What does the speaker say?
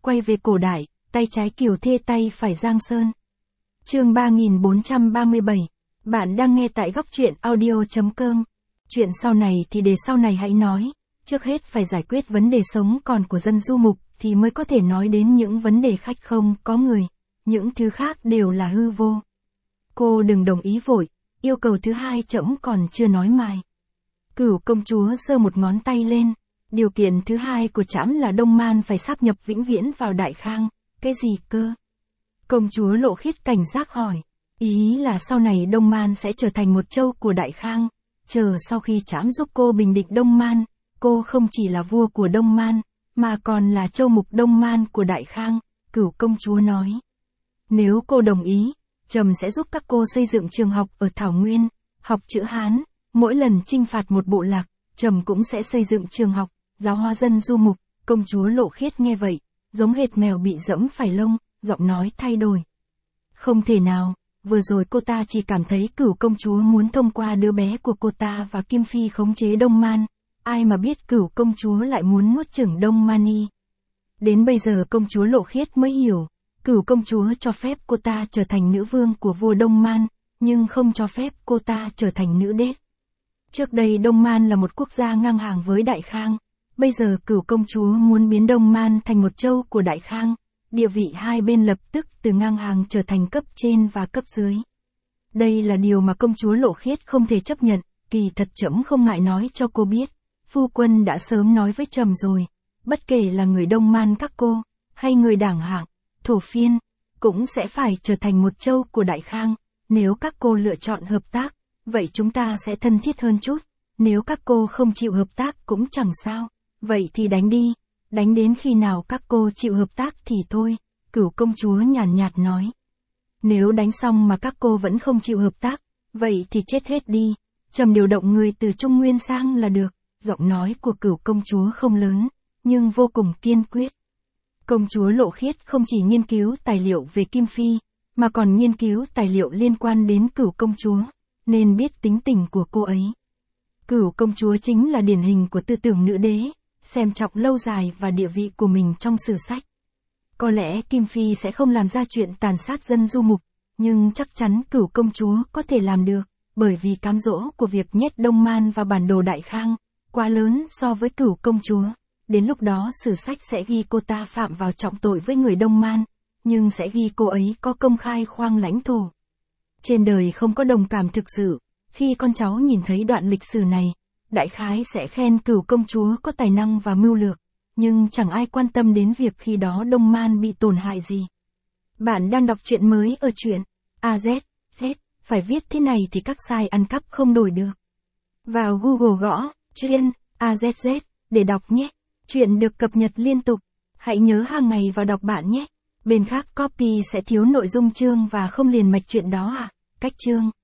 quay về cổ đại, tay trái Kiều Thê tay phải Giang Sơn. Chương 3437. Bạn đang nghe tại góc truyện audio.com. Chuyện sau này thì để sau này hãy nói, trước hết phải giải quyết vấn đề sống còn của dân du mục thì mới có thể nói đến những vấn đề khách không có người, những thứ khác đều là hư vô. Cô đừng đồng ý vội, yêu cầu thứ hai trẫm còn chưa nói mài. Cửu công chúa giơ một ngón tay lên, điều kiện thứ hai của trẫm là Đông Man phải sáp nhập vĩnh viễn vào Đại Khang. Cái gì cơ? Công chúa Lộ Khiết cảnh giác hỏi. Ý là sau này Đông Man sẽ trở thành một châu của Đại Khang, chờ sau khi trẫm giúp cô bình định Đông Man, cô không chỉ là vua của Đông Man, mà còn là châu mục Đông Man của Đại Khang, Cửu công chúa nói. Nếu cô đồng ý, trẫm sẽ giúp các cô xây dựng trường học ở Thảo Nguyên, học chữ Hán, mỗi lần chinh phạt một bộ lạc, trẫm cũng sẽ xây dựng trường học, giáo hóa dân du mục. Công chúa Lộ Khiết nghe vậy, giống hệt mèo bị dẫm phải lông, giọng nói thay đổi. Không thể nào, vừa rồi cô ta chỉ cảm thấy Cửu công chúa muốn thông qua đứa bé của cô ta và Kim Phi khống chế Đông Man, ai mà biết Cửu công chúa lại muốn nuốt chửng Đông Mani. Đến bây giờ công chúa Lộ Khiết mới hiểu, Cửu công chúa cho phép cô ta trở thành nữ vương của vua Đông Man, nhưng không cho phép cô ta trở thành nữ đế. Trước đây Đông Man là một quốc gia ngang hàng với Đại Khang, bây giờ Cửu công chúa muốn biến Đông Man thành một châu của Đại Khang, địa vị hai bên lập tức từ ngang hàng trở thành cấp trên và cấp dưới. Đây là điều mà công chúa Lộ Khiết không thể chấp nhận, kỳ thật trẫm không ngại nói cho cô biết, phu quân đã sớm nói với trẫm rồi, bất kể là người Đông Man các cô, hay người đảng hạng, thổ phiên, cũng sẽ phải trở thành một châu của Đại Khang, nếu các cô lựa chọn hợp tác, vậy chúng ta sẽ thân thiết hơn chút, nếu các cô không chịu hợp tác cũng chẳng sao, vậy thì đánh đi, đánh đến khi nào các cô chịu hợp tác thì thôi, Cửu công chúa nhàn nhạt nói. Nếu đánh xong mà các cô vẫn không chịu hợp tác, vậy thì chết hết đi, trẫm điều động người từ Trung Nguyên sang là được, giọng nói của Cửu công chúa không lớn, nhưng vô cùng kiên quyết. Công chúa Lộ Khiết không chỉ nghiên cứu tài liệu về Kim Phi, mà còn nghiên cứu tài liệu liên quan đến Cửu công chúa, nên biết tính tình của cô ấy. Cửu công chúa chính là điển hình của tư tưởng nữ đế, xem trọng lâu dài và địa vị của mình trong sử sách. Có lẽ Kim Phi sẽ không làm ra chuyện tàn sát dân du mục, nhưng chắc chắn Cửu công chúa có thể làm được, bởi vì cám dỗ của việc nhét Đông Man vào bản đồ Đại Khang, quá lớn so với Cửu công chúa. Đến lúc đó sử sách sẽ ghi cô ta phạm vào trọng tội với người Đông Man, nhưng sẽ ghi cô ấy có công khai khoang lãnh thổ. Trên đời không có đồng cảm thực sự, khi con cháu nhìn thấy đoạn lịch sử này, đại khái sẽ khen Cửu công chúa có tài năng và mưu lược, nhưng chẳng ai quan tâm đến việc khi đó Đông Man bị tổn hại gì. Bạn đang đọc truyện mới ở truyện AZ, phải viết thế này thì các site ăn cắp không đổi được. Vào Google gõ truyện AZZ để đọc nhé. Truyện được cập nhật liên tục. Hãy nhớ hàng ngày vào đọc bạn nhé. Bên khác copy sẽ thiếu nội dung chương và không liền mạch truyện đó à? Cách chương